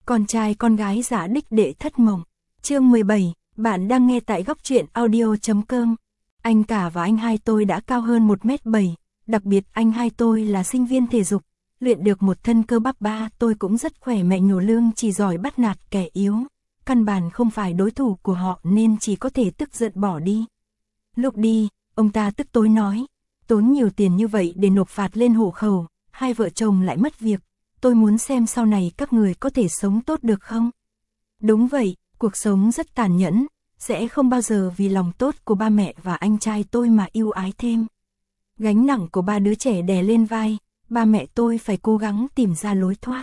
Con trai con gái giả đích đệ thất mộng. Chương 17, bạn đang nghe tại góc truyện audio.com. Anh cả và anh hai tôi đã cao hơn 1m7, đặc biệt anh hai tôi là sinh viên thể dục, luyện được một thân cơ bắp. Ba tôi cũng rất khỏe, mẹ nhổ lương chỉ giỏi bắt nạt kẻ yếu, căn bản không phải đối thủ của họ nên chỉ có thể tức giận bỏ đi. Lúc đi, ông ta tức tối nói, tốn nhiều tiền như vậy để nộp phạt lên hộ khẩu, hai vợ chồng lại mất việc, tôi muốn xem sau này các người có thể sống tốt được không? Đúng vậy, cuộc sống rất tàn nhẫn, sẽ không bao giờ vì lòng tốt của ba mẹ và anh trai tôi mà ưu ái thêm. Gánh nặng của ba đứa trẻ đè lên vai, ba mẹ tôi phải cố gắng tìm ra lối thoát.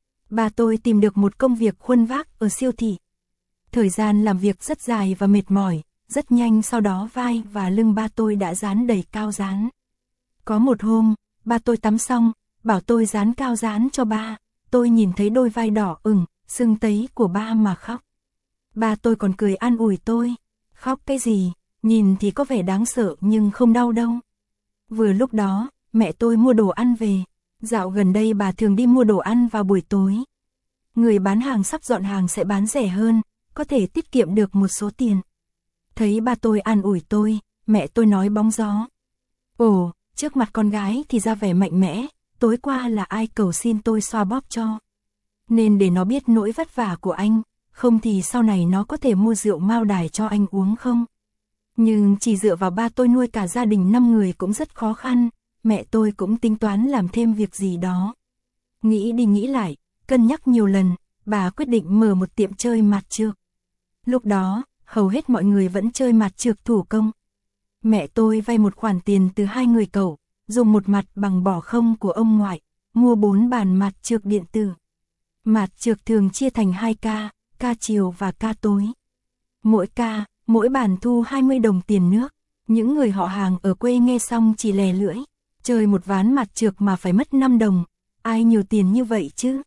Ba tôi tìm được một công việc khuân vác ở siêu thị. Thời gian làm việc rất dài và mệt mỏi, rất nhanh sau đó vai và lưng ba tôi đã dán đầy cao dán. Có một hôm, ba tôi tắm xong, bảo tôi dán cao dán cho ba, tôi nhìn thấy đôi vai đỏ ửng, sưng tấy của ba mà khóc. Ba tôi còn cười an ủi tôi, khóc cái gì, nhìn thì có vẻ đáng sợ nhưng không đau đâu. Vừa lúc đó, mẹ tôi mua đồ ăn về, dạo gần đây bà thường đi mua đồ ăn vào buổi tối. Người bán hàng sắp dọn hàng sẽ bán rẻ hơn, có thể tiết kiệm được một số tiền. Thấy ba tôi an ủi tôi, mẹ tôi nói bóng gió. Ồ, trước mặt con gái thì ra vẻ mạnh mẽ, tối qua là ai cầu xin tôi xoa bóp cho. Nên để nó biết nỗi vất vả của anh, không thì sau này nó có thể mua rượu Mao Đài cho anh uống không? Nhưng chỉ dựa vào ba tôi nuôi cả gia đình 5 người cũng rất khó khăn, mẹ tôi cũng tính toán làm thêm việc gì đó. Nghĩ đi nghĩ lại, cân nhắc nhiều lần, bà quyết định mở một tiệm chơi mạt trược. Lúc đó, hầu hết mọi người vẫn chơi mạt trược thủ công. Mẹ tôi vay một khoản tiền từ hai người cậu, dùng một mặt bằng bỏ không của ông ngoại, mua 4 bàn mạt trược điện tử. Mạt trược thường chia thành 2 ca, ca chiều và ca tối. Mỗi ca, mỗi bàn thu 20 đồng tiền nước. Những người họ hàng ở quê nghe xong chỉ lè lưỡi, chơi một ván mạt trược mà phải mất 5 đồng, ai nhiều tiền như vậy chứ?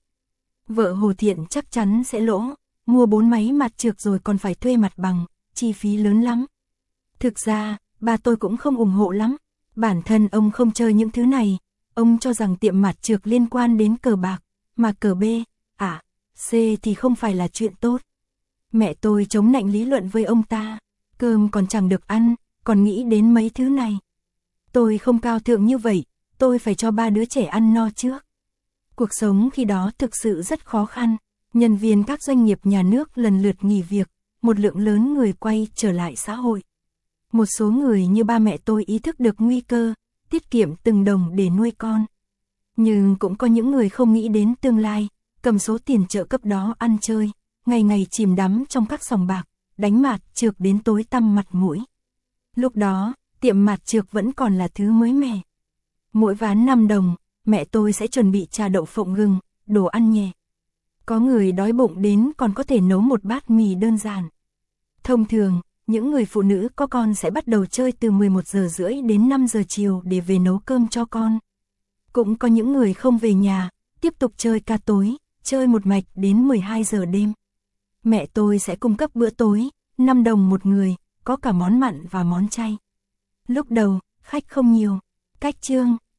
Vợ Hồ Thiện chắc chắn sẽ lỗ, mua 4 máy mạt trược rồi còn phải thuê mặt bằng, chi phí lớn lắm. Thực ra, ba tôi cũng không ủng hộ lắm, bản thân ông không chơi những thứ này, ông cho rằng tiệm mạt trược liên quan đến cờ bạc, mà cờ B, C thì không phải là chuyện tốt. Mẹ tôi chống nạnh lý luận với ông ta, cơm còn chẳng được ăn, còn nghĩ đến mấy thứ này. Tôi không cao thượng như vậy, tôi phải cho 3 đứa trẻ ăn no trước. Cuộc sống khi đó thực sự rất khó khăn, nhân viên các doanh nghiệp nhà nước lần lượt nghỉ việc, một lượng lớn người quay trở lại xã hội. Một số người như ba mẹ tôi ý thức được nguy cơ, tiết kiệm từng đồng để nuôi con. Nhưng cũng có những người không nghĩ đến tương lai, cầm số tiền trợ cấp đó ăn chơi, ngày ngày chìm đắm trong các sòng bạc, đánh mạt trược đến tối tăm mặt mũi. Lúc đó, tiệm mạt trược vẫn còn là thứ mới mẻ. Mỗi ván 5 đồng, mẹ tôi sẽ chuẩn bị trà đậu phộng gừng, đồ ăn nhẹ. Có người đói bụng đến còn có thể nấu một bát mì đơn giản. Thông thường, những người phụ nữ có con sẽ bắt đầu chơi từ 11 giờ rưỡi đến 5 giờ chiều để về nấu cơm cho con. Cũng có những người không về nhà, tiếp tục chơi ca tối, chơi một mạch đến 12 giờ đêm. Mẹ tôi sẽ cung cấp bữa tối, 5 đồng một người, có cả món mặn và món chay. Lúc đầu, khách không nhiều. Cách chương,